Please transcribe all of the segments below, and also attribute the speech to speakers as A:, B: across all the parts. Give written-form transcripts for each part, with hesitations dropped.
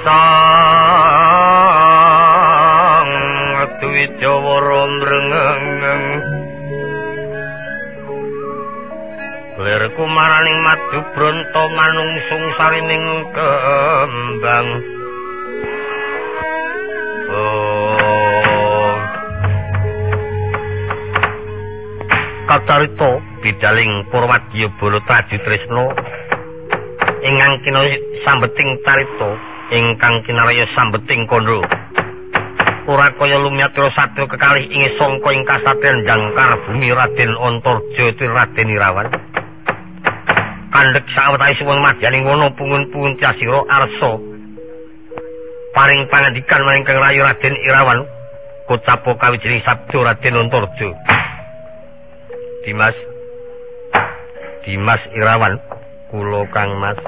A: sang Dwijawara mrengeng lirku maraning madu bronto manungsung sarining kembang Kacarita bidaling Purwadya Bala Traditresna ingkang kinaya sambeting carita ingkang kinaraya sambeting kandha ora kaya lumiatra satya kekalih ing sangka ing kasatriyan Jangkar Bumi Raden Antarja Raden Irawan kandhek sawetawis wong madyaning wana pungun-pungun Tyasira arsa paring pangandikan maring Kang Rayi Raden Irawan kocapa kawijining sabda Raden Antarja Dimas Irawan kula Kang Mas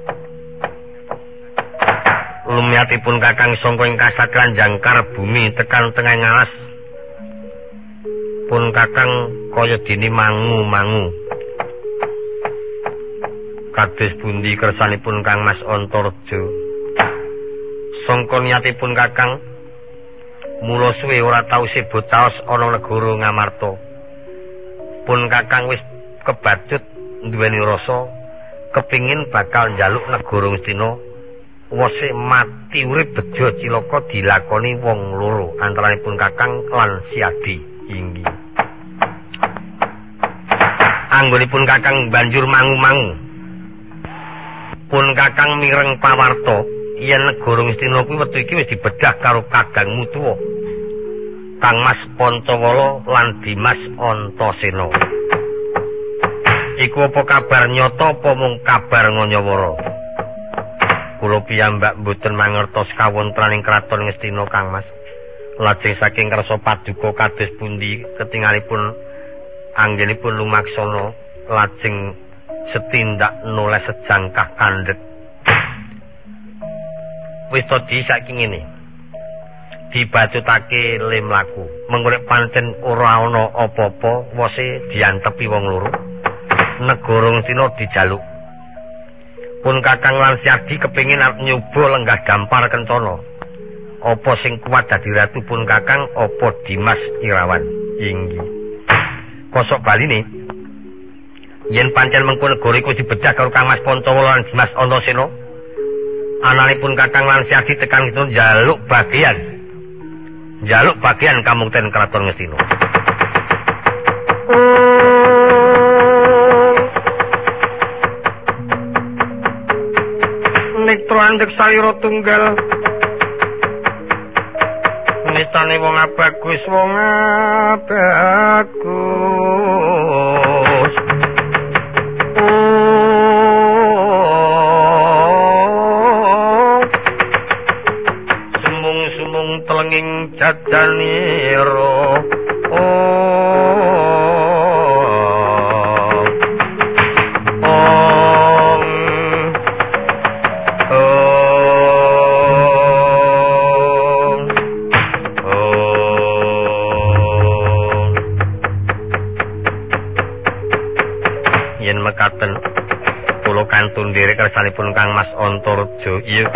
A: lumiyatipun Kakang sangka ing kasatriyan Jangkar Bumi tekan tengah ngalas pun Kakang kaya dene mangu-mangu kados pundi kersanipun Kang Mas Antarja sangka niyatipun Kakang mula suwe ora tau sebut taos ana negara Ngamarta pun Kakang wis kebacut duweni rasa kepingin bakal njaluk negara Ngastina wose mati urip bejo cilaka dilakoni wong loro antaranipun Kakang lan Si Adi inggih anggonipun Kakang banjur mangu-mangu pun Kakang mireng pawarta yen negara Ngastina kuwi wektu iki wis dibedah karo Kakang Mutuwa Kang Mas Pancawala lan Dimas Antasena. Iku apa kabar nyata apa mung kabar nganyawara? Kula piyambak mboten mangertos kawontenaning kraton Ngastina Kang Mas. Lajeng saking kersa paduka kados pundi ketingalipun anggenipun lumaksana lajeng setindak noleh sejangkah kandhet. Wis tadi saking ngene. Dibacutake lemlaku mengurip pancen ora ana apa-apa wose diantepi wong loro negara Ngastina dijaluk pun Kakang lan Si Adi kepengin arep nyoba lenggah dampar kencana apa sing kuat dadi ratu pun Kakang apa Dimas Irawan inggih kosok baline yen pancen mengko negara iku dibedah karo Kang Mas Pancawala lan Dimas Antasena ananipun Kakang lan Si Adi tekan itu njaluk bagian kamungten kraton Ngastina. Nektra andhek salira tunggal. Nitane wong abagus telenging jajaniro yen mekaten kula kantun dherek kersanipun Kang Mas Antarja iya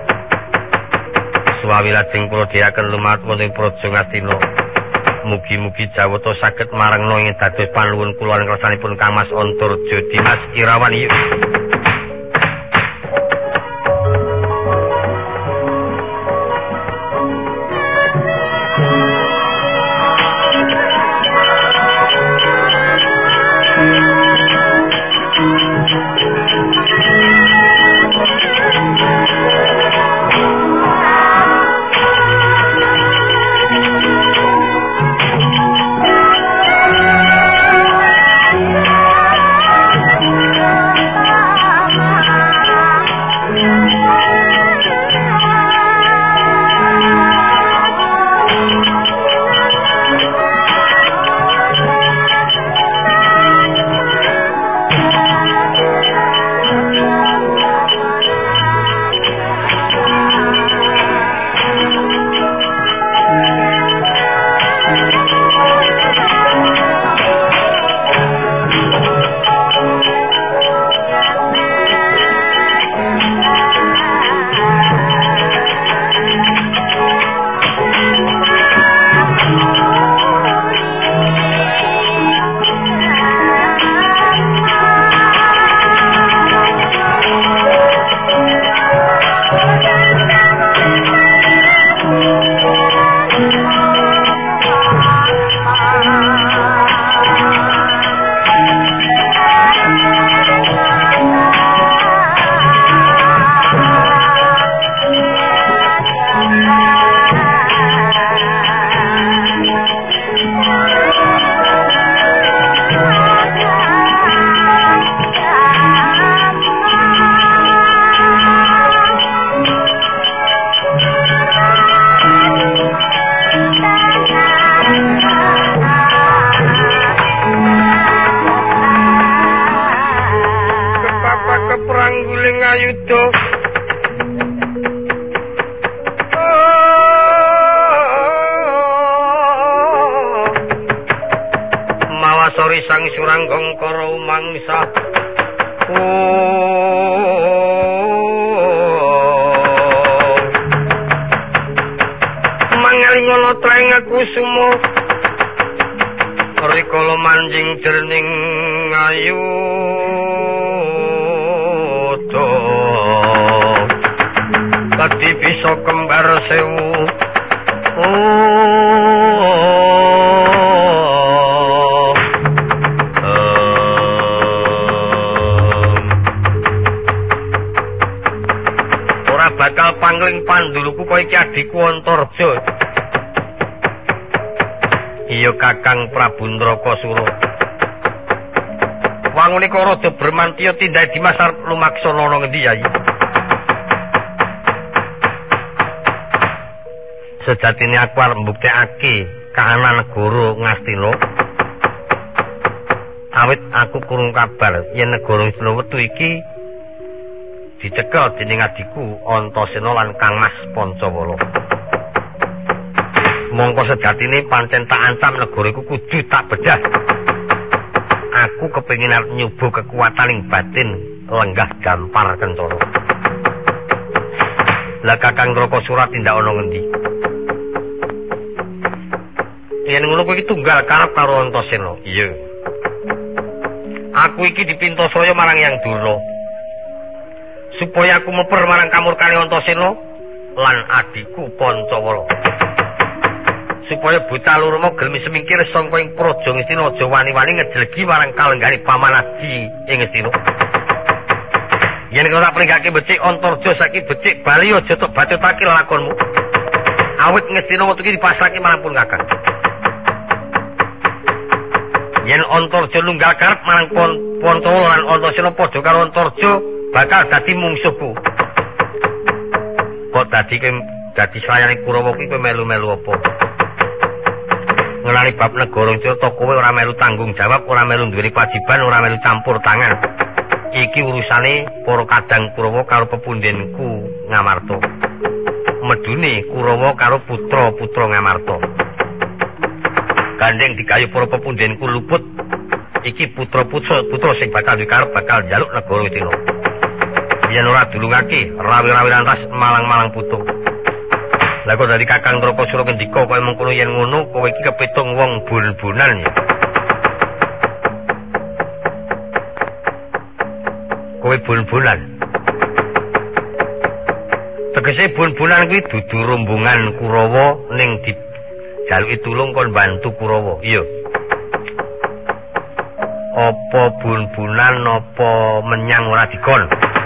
A: suwawi lajeng kula dhereaken lumat wonten Praja Ngastina. Mugi-mugi jawata saged marengna ing dados panuwun kula lan kersanipun Kang Mas Antarja Dimas Irawan iya. sori sang suranggong kara umangsa mangalingono treng aku sumo rikala manjing jerning ayu to tadi bisa kembar sewu ora bakal pangling panduluku kowe iki adikku Antarja. Iya Kakang Prabu Ndrakasura. Wangune kok rada bermantiya tindake Dimas arep lumaksana ana ngendi Yai? Sejatine aku arep mbuktekake kaanan negara Ngastina. Awit aku kurung kabar yen negara Ngastina wetu iki dicekel dening adikku Antasena lan Kangmas Pancawala. Mongko sejatine pancen tak ancam negara iku kudu tak bedah. Aku kepengin arep nyoba kekuataning batin lenggah gampar kencana. Lah Kakang Ndrakasura tindak ana ngendi? Yen ngono kowe iki tunggal karep karo Antasena. Iya. Aku iki dipinta saya marang Yang Durna. Supaya aku meper marang kamurkane Antasena lan adikku Pancawala. Supaya buta loro mau gelem semingkir sangka ing praja Ngastina aja wani-wani ngejelgi marang kalenggane Paman Adi ing Ngastina. Yen ora pringgake becik Antarja saiki becik bali aja tok bacotake lakonmu. Awit Ngastina wektu iki dipasrahke marang pun Kakang. Yen Antarja lunggal karep marang Pancawala lan Antasena padha karo Antarja bakal dadi mungsuhku. Kok dadi sayane Kurawa kuwi kowe melu-melu apa? Ngelani bab negara Ngastina kowe ora melu tanggung jawab, ora melu duweni kewajiban, ora melu campur tangan. Iki urusane para kadang Kurawa karo pepundhenku Ngamarta. Medune Kurawa karo putra-putra Ngamarta. Gandeng digayu para pepundhenku luput. Iki putra-putra sing bakal dikarep bakal njaluk negara Ngastina. Yen ora dulungake, rawi-rawi lantas malang-malang putu. Lah kok dari Kakang Ndrakasura ngendika kowe mengkono yen ngono kowe iki kepitung wong bun-bunan ya. Kowe bun-bunan. Tegese bun-bunan kuwi dudu rombongan Kurawa ning dijaluki tulung kon bantu Kurawa. Iya. Apa bun-bunan apa menyang ora dikon?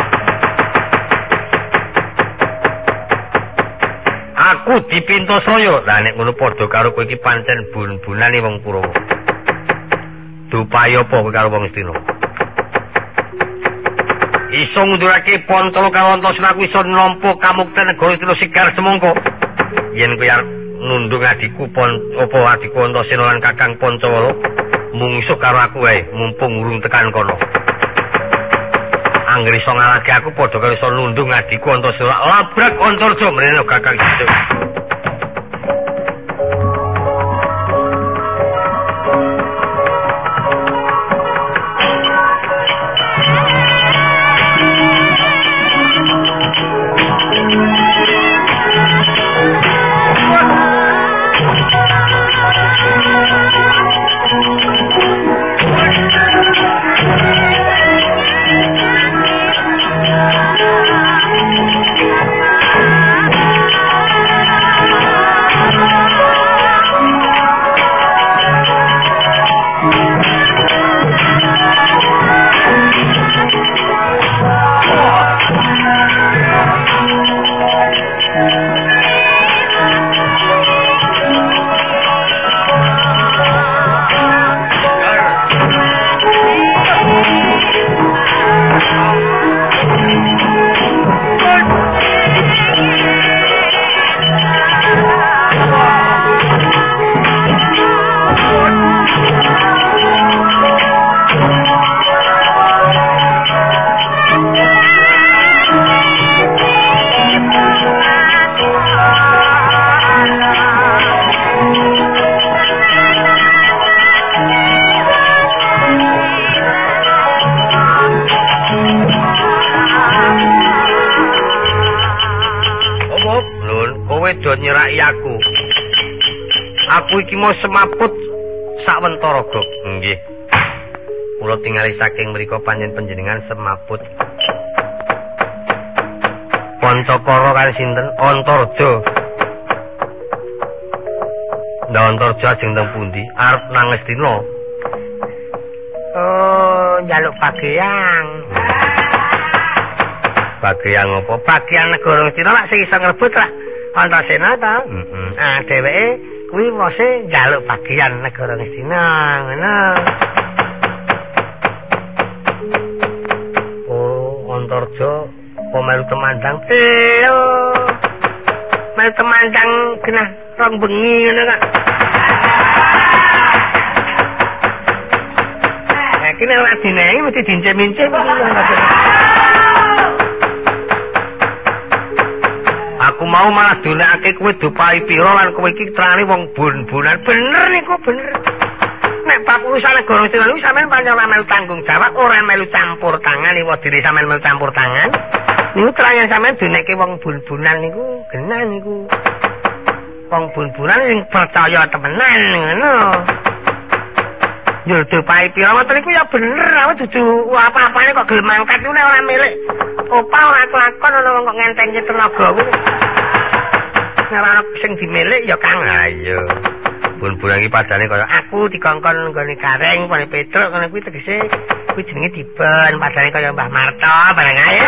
A: Aku dipinta saya. Lah nek ngono padha karo kowe iki pancen bun-bunane wong Kurawa. Dupaya apa kowe karo wong Ngastina? Iso ngundurake Pancawala karo Antasena kuwi iso nampa kamukten negara Ngastina sigar semangka. Yen kowe arep nundung adikku adikku Antasena lan Kakang Pancawala mungsuh karo aku wae mumpung urung tekan kono. Angger iso ngalake aku padha karo iso nundung adikku Antasena labrak Antarja mrene Kakang gitu. kowe do nyeraki aku. Aku iki mau semaput sawentara go. Nggih. Kula tingali saking mriku panjenengan semaput. Pancakara kali sinten? Antarja. Ndak Antarja ajeng teng pundi? Arep nang Ngastina.
B: Oh, njaluk bagian.
A: Bagian apa?
B: Bagian negara Ngastina lak sing iso ngrebut lah Antasena ta? Ah, dheweke kuwi mose njaluk bagian negara Ngastina, ngono.
A: Oh, Antarja pemelu temandang.
B: Melu temandang genah rong bengi ngono kok. Iki nek ora dinehi mesti dincem-incem iki.
A: Aku mau malah donekake kowe dupai pira lan kowe iki trani wong bun-bunan.
B: Bener niku bener. Nek bab urusan negara Ngastina niku sampean pancen ora melu tanggung jawab, ora melu campur tangan niku diri sampean melu campur tangan. Niku terang sampean donekke wong bun-bunan niku genah niku. Wong bun-bunan sing percaya temenan ngono. Yo dupai pira ngoten niku ya bener, awak dudu apa-apane kok gelem mangkat niku nek ora milik. Opal lakon ana wong kok ngenteni tenaga kuwi. Nek ora sing dimilik ya Kang.
A: Ayo. Bun-bunan iki padane kaya
B: aku dikongkon nggone Gareng, Pone Petruk ngono kuwi tegese kuwi jenenge diben, padane kaya Mbah Marto bareng ae.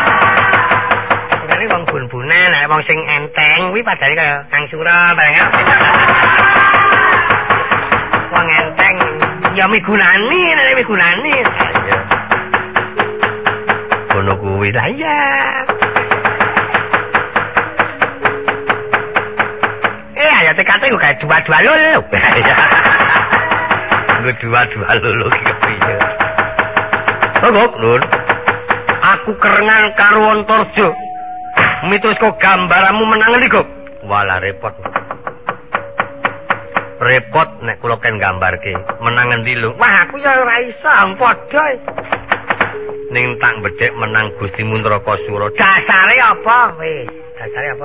B: Ngene wong bun-bunan, nek wong sing enteng kuwi padane kaya Kang Sura bareng ae. Wong enteng ya migunani, nek migunani.
A: Ayo. Ngono kuwi
B: lah ya. Ya tekate kok kayak dua-dua lho.
A: Nggo dua-dua lho iki kepiye. Kok Nun. Aku kerengan karo Antarja. Mitus kok gambaranmu menang ndi, Gop? Walah repot. Repot nek kula ken gambarke. Menang endi lho?
B: Wah, aku ya ora iso, padha.
A: Ning tak bedhek menang Gusti Mundrakasura.
B: Dasare apa? Wis, dasare apa?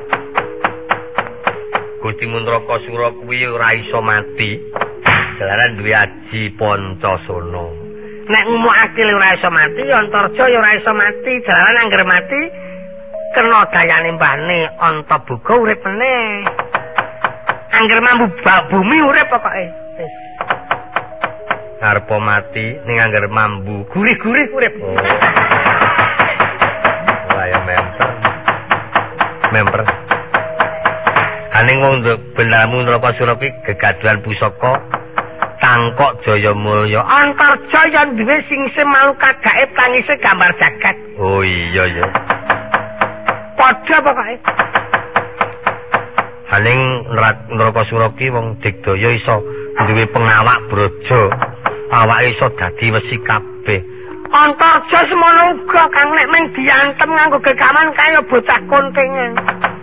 A: Gusti Mundrakasura kuwi ora iso mati. Jalaran duwe aji Pancasona.
B: Nek ngumumake ora iso mati, Antarja ya ora iso mati. Jalaran anggere mati kena dayane mbane Antaboga urip meneh. Anggere mambu bumi urip pokoke. Wis.
A: Arep mati ning anggere mambu gurih-gurih urip. Oh. Wah ya memper. Aning wong bendamu Nrakasura kuwi gegaduhan pusaka Tangkok Jayamulya.
B: Antarja yen duwe sing semalu kagaib tangise gambar jagat.
A: Oh iya ya.
B: Padha pokoke.
A: Aning Nrakasura ki wong digdaya iso duwe pengawak braja. Awake iso dadi wesi kabeh.
B: Antarja semono uga Kang nek mung diantem nganggo gegaman kaya bocah kontingan.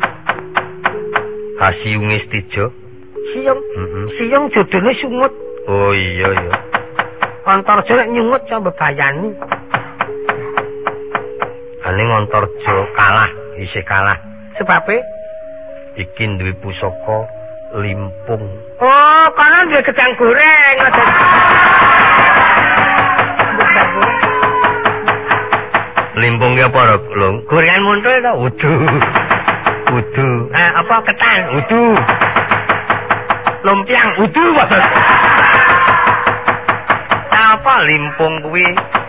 A: Siung Istijo.
B: Siung jodone sungut.
A: Oh iya ya.
B: Antarja nek nyungut coba bayani.
A: Aning Antarja kalah, isih kalah.
B: Sebabe
A: iki duwe pusaka limpung.
B: Oh, kana duwe gedang goreng.
A: Limpung ki apa lho?
B: Gorengan muntul to?
A: Udu.
B: Apa ketan?
A: Udu.
B: Lumpiang udu.
A: Apa limpung kuwi?